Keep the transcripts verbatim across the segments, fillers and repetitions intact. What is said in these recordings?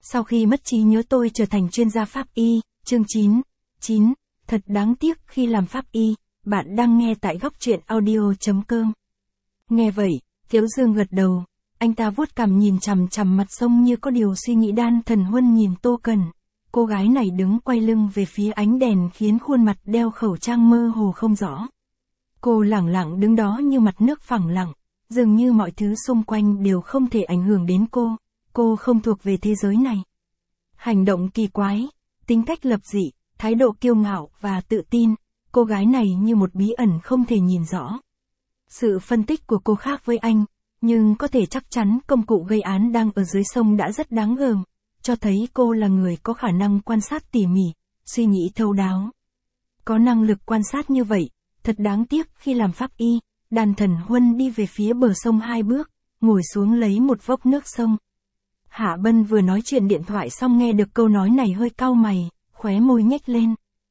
Sau khi mất trí nhớ tôi trở thành chuyên gia pháp y, chương chín. chín. Thật đáng tiếc khi làm pháp y, bạn đang nghe tại góc truyện audio.com. Nghe vậy, Tiếu Dương gật đầu, anh ta vuốt cằm nhìn chằm chằm mặt sông như có điều suy nghĩ. Đan Thần Huân nhìn Tô Cần, cô gái này đứng quay lưng về phía ánh đèn khiến khuôn mặt đeo khẩu trang mơ hồ không rõ. Cô lẳng lặng đứng đó như mặt nước phẳng lặng, dường như mọi thứ xung quanh đều không thể ảnh hưởng đến cô, cô không thuộc về thế giới này. Hành động kỳ quái, tính cách lập dị, thái độ kiêu ngạo và tự tin, cô gái này như một bí ẩn không thể nhìn rõ. Sự phân tích của cô khác với anh, nhưng có thể chắc chắn công cụ gây án đang ở dưới sông đã rất đáng gờm, cho thấy cô là người có khả năng quan sát tỉ mỉ, suy nghĩ thấu đáo. Có năng lực quan sát như vậy, thật đáng tiếc khi làm pháp y. Đan Thần Huân đi về phía bờ sông hai bước, ngồi xuống lấy một vốc nước sông. Hạ Bân vừa nói chuyện điện thoại xong nghe được câu nói này hơi cau mày, khóe môi nhếch lên.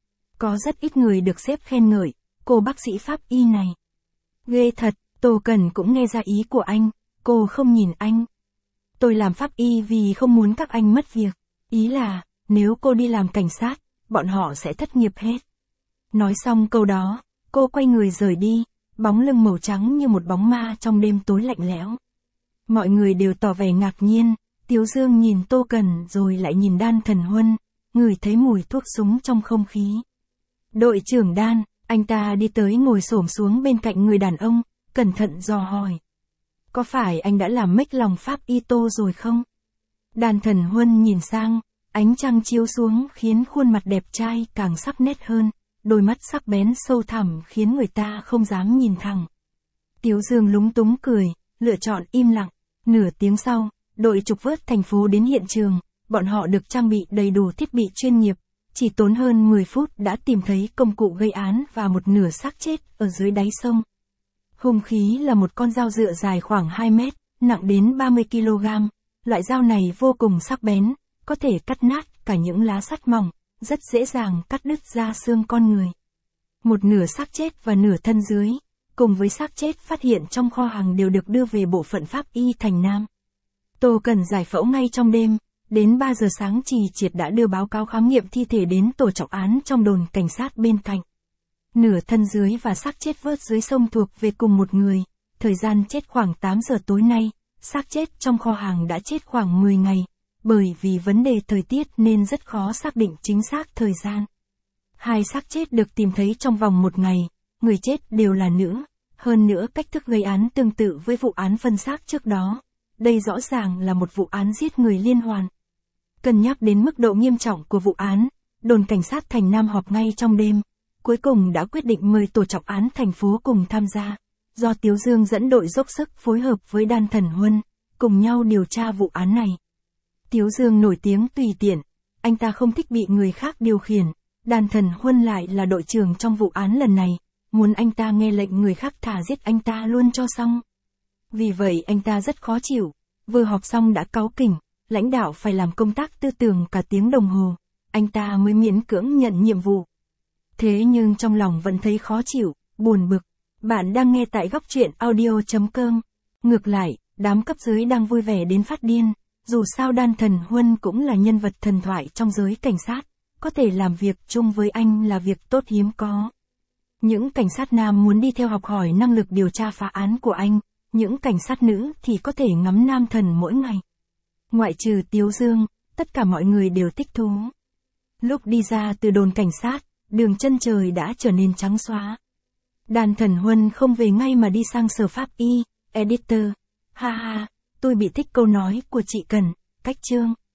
Có rất ít người được sếp khen ngợi, cô bác sĩ pháp y này. Ghê thật, Tô Cần cũng nghe ra ý của anh, cô không nhìn anh. Tôi làm pháp y vì không muốn các anh mất việc, ý là, nếu cô đi làm cảnh sát, bọn họ sẽ thất nghiệp hết. Nói xong câu đó, cô quay người rời đi, bóng lưng màu trắng như một bóng ma trong đêm tối lạnh lẽo. Mọi người đều tỏ vẻ ngạc nhiên, Tiếu Dương nhìn Tô Cần rồi lại nhìn Đan Thần Huân, ngửi thấy mùi thuốc súng trong không khí. Đội trưởng Đan, anh ta đi tới ngồi xổm xuống bên cạnh người đàn ông, cẩn thận dò hỏi. Có phải anh đã làm mếch lòng pháp y Tô rồi không? Đan Thần Huân nhìn sang, ánh trăng chiếu xuống khiến khuôn mặt đẹp trai càng sắc nét hơn, đôi mắt sắc bén sâu thẳm khiến người ta không dám nhìn thẳng. Tiếu Dương lúng túng cười, lựa chọn im lặng. Nửa tiếng sau, đội trục vớt thành phố đến hiện trường, bọn họ được trang bị đầy đủ thiết bị chuyên nghiệp, chỉ tốn hơn mười phút đã tìm thấy công cụ gây án và một nửa xác chết ở dưới đáy sông. Hung khí là một con dao dựa dài khoảng hai mét, nặng đến ba mươi ki lô gam, loại dao này vô cùng sắc bén, có thể cắt nát cả những lá sắt mỏng, rất dễ dàng cắt đứt da xương con người. Một nửa xác chết và nửa thân dưới, cùng với xác chết phát hiện trong kho hàng đều được đưa về bộ phận pháp y Thành Nam. Tô Cần giải phẫu ngay trong đêm, đến ba giờ sáng Trì Triệt đã đưa báo cáo khám nghiệm thi thể đến tổ trọng án trong đồn cảnh sát bên cạnh. Nửa thân dưới và xác chết vớt dưới sông thuộc về cùng một người, thời gian chết khoảng tám giờ tối nay, xác chết trong kho hàng đã chết khoảng mười ngày, bởi vì vấn đề thời tiết nên rất khó xác định chính xác thời gian. Hai xác chết được tìm thấy trong vòng một ngày, người chết đều là nữ, hơn nữa cách thức gây án tương tự với vụ án phân xác trước đó. Đây rõ ràng là một vụ án giết người liên hoàn. Cân nhắc đến mức độ nghiêm trọng của vụ án, đồn cảnh sát Thành Nam họp ngay trong đêm, cuối cùng đã quyết định mời tổ trọng án thành phố cùng tham gia, do Tiếu Dương dẫn đội dốc sức phối hợp với Đan Thần Huân, cùng nhau điều tra vụ án này. Tiếu Dương nổi tiếng tùy tiện, anh ta không thích bị người khác điều khiển, Đan Thần Huân lại là đội trưởng trong vụ án lần này, muốn anh ta nghe lệnh người khác thả giết anh ta luôn cho xong. Vì vậy anh ta rất khó chịu, vừa họp xong đã cáu kỉnh, lãnh đạo phải làm công tác tư tưởng cả tiếng đồng hồ, anh ta mới miễn cưỡng nhận nhiệm vụ. Thế nhưng trong lòng vẫn thấy khó chịu, buồn bực. Bạn đang nghe tại góc truyện audio.com. Ngược lại, đám cấp dưới đang vui vẻ đến phát điên, dù sao Đan Thần Huân cũng là nhân vật thần thoại trong giới cảnh sát, có thể làm việc chung với anh là việc tốt hiếm có. Những cảnh sát nam muốn đi theo học hỏi năng lực điều tra phá án của anh, những cảnh sát nữ thì có thể ngắm nam thần mỗi ngày. Ngoại trừ Tiếu Dương, tất cả mọi người đều thích thú. Lúc đi ra từ đồn cảnh sát, đường chân trời đã trở nên trắng xóa. Đan Thần Huân không về ngay mà đi sang sở pháp y, editor. Ha ha, tôi bị thích câu nói của chị Cần, cách chương.